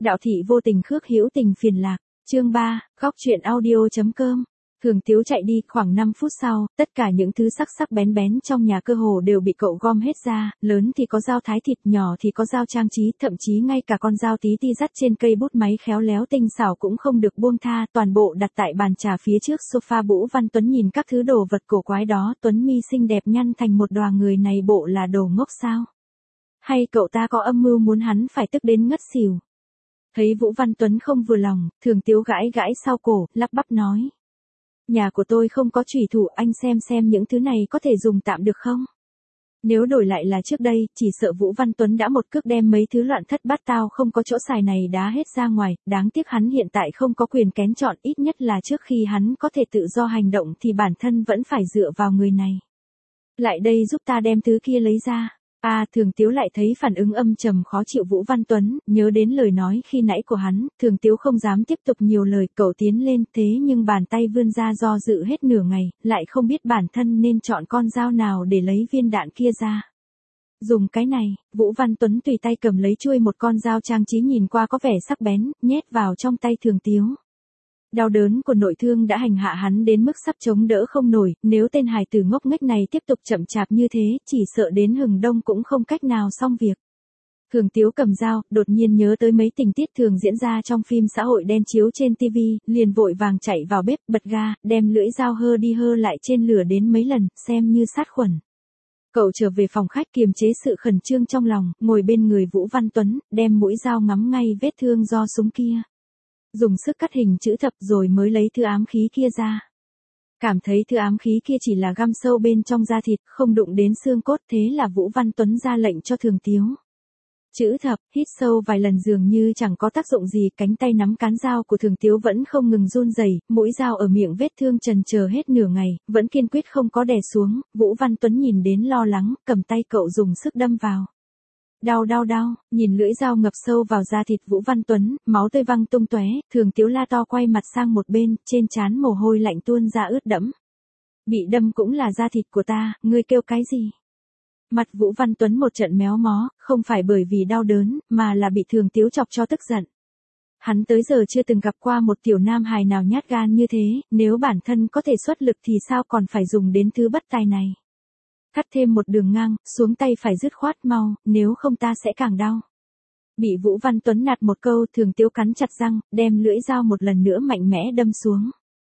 Đạo thị vô tình khước hữu tình phiền lạc. Chương 3, góc truyện audio.com. Thường Tiếu chạy đi, khoảng 5 phút sau, tất cả những thứ sắc sắc bén bén trong nhà cơ hồ đều bị cậu gom hết ra, lớn thì có dao thái thịt, nhỏ thì có dao trang trí, thậm chí ngay cả con dao tí ti dắt trên cây bút máy khéo léo tinh xảo cũng không được buông tha, toàn bộ đặt tại bàn trà phía trước sofa. Vũ Văn Tuấn nhìn các thứ đồ vật cổ quái đó, tuấn mi xinh đẹp nhăn thành một đòa, người này bộ là đồ ngốc sao? Hay cậu ta có âm mưu muốn hắn phải tức đến ngất xỉu? Thấy Vũ Văn Tuấn không vừa lòng, Thường Tiếu gãi gãi sau cổ, lắp bắp nói. Nhà của tôi không có chủy thủ, anh xem những thứ này có thể dùng tạm được không? Nếu đổi lại là trước đây, chỉ sợ Vũ Văn Tuấn đã một cước đem mấy thứ loạn thất bát tao không có chỗ xài này đá hết ra ngoài, đáng tiếc hắn hiện tại không có quyền kén chọn, ít nhất là trước khi hắn có thể tự do hành động thì bản thân vẫn phải dựa vào người này. Lại đây giúp ta đem thứ kia lấy ra. Thường Tiếu lại thấy phản ứng âm trầm khó chịu Vũ Văn Tuấn, nhớ đến lời nói khi nãy của hắn, Thường Tiếu không dám tiếp tục nhiều lời, cậu tiến lên, thế nhưng bàn tay vươn ra do dự hết nửa ngày, lại không biết bản thân nên chọn con dao nào để lấy viên đạn kia ra. Dùng cái này, Vũ Văn Tuấn tùy tay cầm lấy chuôi một con dao trang trí nhìn qua có vẻ sắc bén, nhét vào trong tay Thường Tiếu. Đau đớn của nội thương đã hành hạ hắn đến mức sắp chống đỡ không nổi, nếu tên hài tử ngốc nghếch này tiếp tục chậm chạp như thế, chỉ sợ đến hừng đông cũng không cách nào xong việc. Thường Tiếu cầm dao, đột nhiên nhớ tới mấy tình tiết thường diễn ra trong phim xã hội đen chiếu trên TV, liền vội vàng chạy vào bếp, bật ga, đem lưỡi dao hơ đi hơ lại trên lửa đến mấy lần, xem như sát khuẩn. Cậu trở về phòng khách kiềm chế sự khẩn trương trong lòng, ngồi bên người Vũ Văn Tuấn, đem mũi dao ngắm ngay vết thương do súng kia. Dùng sức cắt hình chữ thập rồi mới lấy thứ ám khí kia ra. Cảm thấy thứ ám khí kia chỉ là găm sâu bên trong da thịt, không đụng đến xương cốt, thế là Vũ Văn Tuấn ra lệnh cho Thường Tiếu. Chữ thập, hít sâu vài lần dường như chẳng có tác dụng gì, cánh tay nắm cán dao của Thường Tiếu vẫn không ngừng run rẩy, mũi dao ở miệng vết thương trần chờ hết nửa ngày, vẫn kiên quyết không có đè xuống. Vũ Văn Tuấn nhìn đến lo lắng, cầm tay cậu dùng sức đâm vào. Đau, nhìn lưỡi dao ngập sâu vào da thịt Vũ Văn Tuấn, máu tươi văng tung tóe, Thường Tiếu la to quay mặt sang một bên, trên trán mồ hôi lạnh tuôn ra ướt đẫm. Bị đâm cũng là da thịt của ta, ngươi kêu cái gì? Mặt Vũ Văn Tuấn một trận méo mó, không phải bởi vì đau đớn, mà là bị Thường Tiếu chọc cho tức giận. Hắn tới giờ chưa từng gặp qua một tiểu nam hài nào nhát gan như thế, nếu bản thân có thể xuất lực thì sao còn phải dùng đến thứ bất tài này. Cắt thêm một đường ngang, xuống tay phải dứt khoát mau, nếu không ta sẽ càng đau. Bị Vũ Văn Tuấn nạt một câu, Thường Tiếu cắn chặt răng, đem lưỡi dao một lần nữa mạnh mẽ đâm xuống.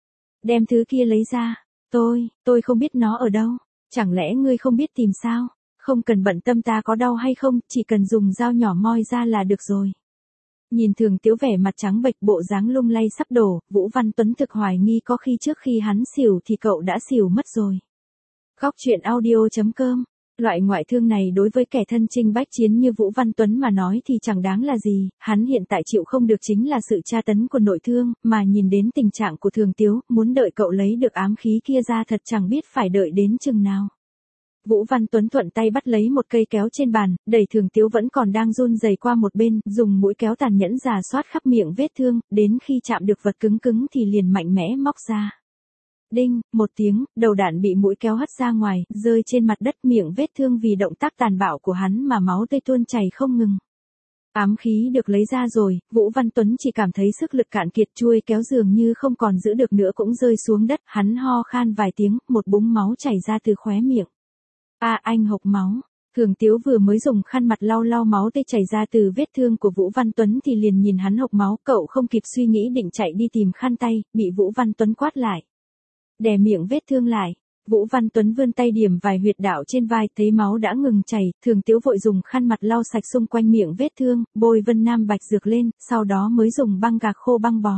Đem thứ kia lấy ra. Tôi không biết nó ở đâu. Chẳng lẽ ngươi không biết tìm sao? Không cần bận tâm ta có đau hay không, chỉ cần dùng dao nhỏ moi ra là được rồi. Nhìn Thường Tiếu vẻ mặt trắng bệch, bộ dáng lung lay sắp đổ, Vũ Văn Tuấn thực hoài nghi có khi trước khi hắn xỉu thì cậu đã xỉu mất rồi. Góc truyện audio.com. Loại ngoại thương này đối với kẻ thân chinh bách chiến như Vũ Văn Tuấn mà nói thì chẳng đáng là gì, hắn hiện tại chịu không được chính là sự tra tấn của nội thương, mà nhìn đến tình trạng của Thường Tiếu, muốn đợi cậu lấy được ám khí kia ra thật chẳng biết phải đợi đến chừng nào. Vũ Văn Tuấn thuận tay bắt lấy một cây kéo trên bàn, đẩy Thường Tiếu vẫn còn đang run rẩy qua một bên, dùng mũi kéo tàn nhẫn rà soát khắp miệng vết thương, đến khi chạm được vật cứng thì liền mạnh mẽ móc ra. Đinh, một tiếng, đầu đạn bị mũi kéo hất ra ngoài, rơi trên mặt đất, miệng vết thương vì động tác tàn bạo của hắn mà máu tươi tuôn chảy không ngừng. Ám khí được lấy ra rồi, Vũ Văn Tuấn chỉ cảm thấy sức lực cạn kiệt, chuôi kéo dường như không còn giữ được nữa cũng rơi xuống đất, hắn ho khan vài tiếng, một búng máu chảy ra từ khóe miệng. Anh hộc máu. Thường Tiếu vừa mới dùng khăn mặt lau máu tươi chảy ra từ vết thương của Vũ Văn Tuấn thì liền nhìn hắn hộc máu, cậu không kịp suy nghĩ định chạy đi tìm khăn tay, bị Vũ Văn Tuấn quát lại. Đè miệng vết thương lại. Vũ Văn Tuấn vươn tay điểm vài huyệt đạo trên vai, thấy máu đã ngừng chảy, Thường Tiếu vội dùng khăn mặt lau sạch xung quanh miệng vết thương, bôi Vân Nam Bạch dược lên, sau đó mới dùng băng gạc khô băng bó.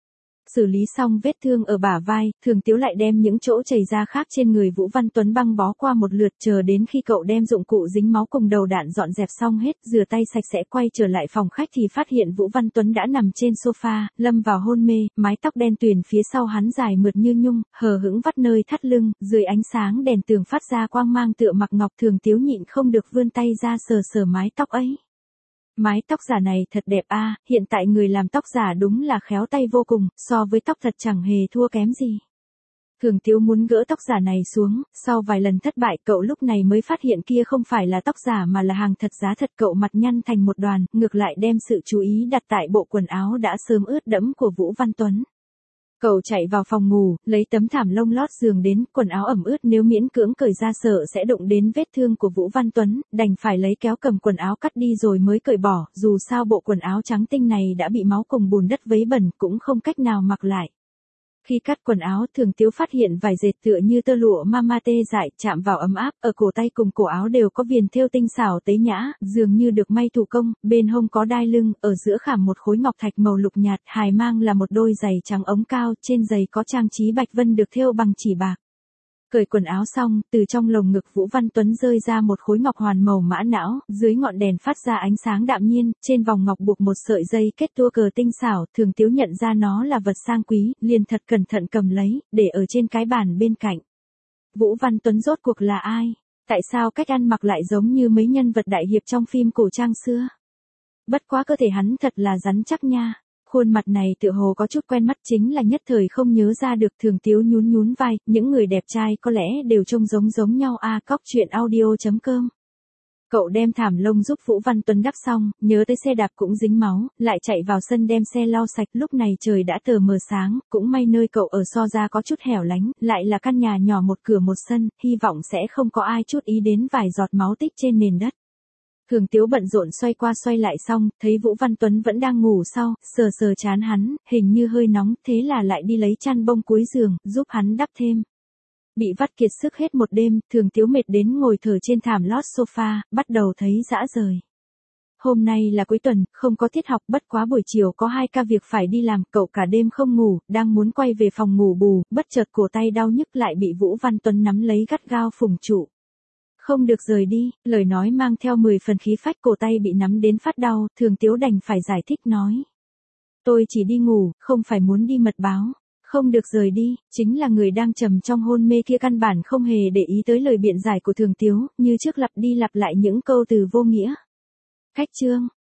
Xử lý xong vết thương ở bả vai, Thường Tiếu lại đem những chỗ chảy ra khác trên người Vũ Văn Tuấn băng bó qua một lượt, chờ đến khi cậu đem dụng cụ dính máu cùng đầu đạn dọn dẹp xong hết, rửa tay sạch sẽ quay trở lại phòng khách thì phát hiện Vũ Văn Tuấn đã nằm trên sofa, lâm vào hôn mê, mái tóc đen tuyền phía sau hắn dài mượt như nhung, hờ hững vắt nơi thắt lưng, dưới ánh sáng đèn tường phát ra quang mang tựa mặc ngọc. Thường Tiếu nhịn không được vươn tay ra sờ mái tóc ấy. Mái tóc giả này thật đẹp hiện tại người làm tóc giả đúng là khéo tay vô cùng, so với tóc thật chẳng hề thua kém gì. Thường Tiếu muốn gỡ tóc giả này xuống, sau vài lần thất bại cậu lúc này mới phát hiện kia không phải là tóc giả mà là hàng thật giá thật. Cậu mặt nhăn thành một đoàn, ngược lại đem sự chú ý đặt tại bộ quần áo đã sớm ướt đẫm của Vũ Văn Tuấn. Cậu chạy vào phòng ngủ, lấy tấm thảm lông lót giường đến, quần áo ẩm ướt nếu miễn cưỡng cởi ra sợ sẽ đụng đến vết thương của Vũ Văn Tuấn, đành phải lấy kéo cầm quần áo cắt đi rồi mới cởi bỏ, dù sao bộ quần áo trắng tinh này đã bị máu cùng bùn đất vấy bẩn cũng không cách nào mặc lại. Khi cắt quần áo, Thường Tiếu phát hiện vải dệt tựa như tơ lụa mama tê dại, chạm vào ấm áp, ở cổ tay cùng cổ áo đều có viền thêu tinh xảo tế nhã, dường như được may thủ công, bên hông có đai lưng, ở giữa khảm một khối ngọc thạch màu lục nhạt, hài mang là một đôi giày trắng ống cao, trên giày có trang trí bạch vân được thêu bằng chỉ bạc. Cởi quần áo xong, từ trong lồng ngực Vũ Văn Tuấn rơi ra một khối ngọc hoàn màu mã não, dưới ngọn đèn phát ra ánh sáng đạm nhiên, trên vòng ngọc buộc một sợi dây kết tua cờ tinh xảo, Thường Tiếu nhận ra nó là vật sang quý, liền thật cẩn thận cầm lấy, để ở trên cái bàn bên cạnh. Vũ Văn Tuấn rốt cuộc là ai? Tại sao cách ăn mặc lại giống như mấy nhân vật đại hiệp trong phim cổ trang xưa? Bất quá cơ thể hắn thật là rắn chắc nha. Khuôn mặt này tựa hồ có chút quen mắt, chính là nhất thời không nhớ ra được. Thường Tiếu nhún vai, những người đẹp trai có lẽ đều trông giống nhau a. Cóc.audio.com. Cậu đem thảm lông giúp Vũ Văn Tuấn đắp xong, nhớ tới xe đạp cũng dính máu, lại chạy vào sân đem xe lau sạch. Lúc này trời đã tờ mờ sáng, cũng may nơi cậu ở so ra có chút hẻo lánh, lại là căn nhà nhỏ một cửa một sân, hy vọng sẽ không có ai chút ý đến vài giọt máu tích trên nền đất. Thường Tiếu bận rộn xoay qua xoay lại xong, thấy Vũ Văn Tuấn vẫn đang ngủ sau, sờ trán hắn, hình như hơi nóng, thế là lại đi lấy chăn bông cuối giường, giúp hắn đắp thêm. Bị vắt kiệt sức hết một đêm, Thường Tiếu mệt đến ngồi thở trên thảm lót sofa, bắt đầu thấy dã rời. Hôm nay là cuối tuần, không có tiết học, bất quá buổi chiều có 2 ca việc phải đi làm, cậu cả đêm không ngủ, đang muốn quay về phòng ngủ bù, bất chợt cổ tay đau nhức lại bị Vũ Văn Tuấn nắm lấy gắt gao phùng trụ. Không được rời đi, lời nói mang theo 10 phần khí phách, cổ tay bị nắm đến phát đau, Thường Tiếu đành phải giải thích nói. Tôi chỉ đi ngủ, không phải muốn đi mật báo. Không được rời đi, chính là người đang trầm trong hôn mê kia căn bản không hề để ý tới lời biện giải của Thường Tiếu, như trước lặp đi lặp lại những câu từ vô nghĩa. Cách chương.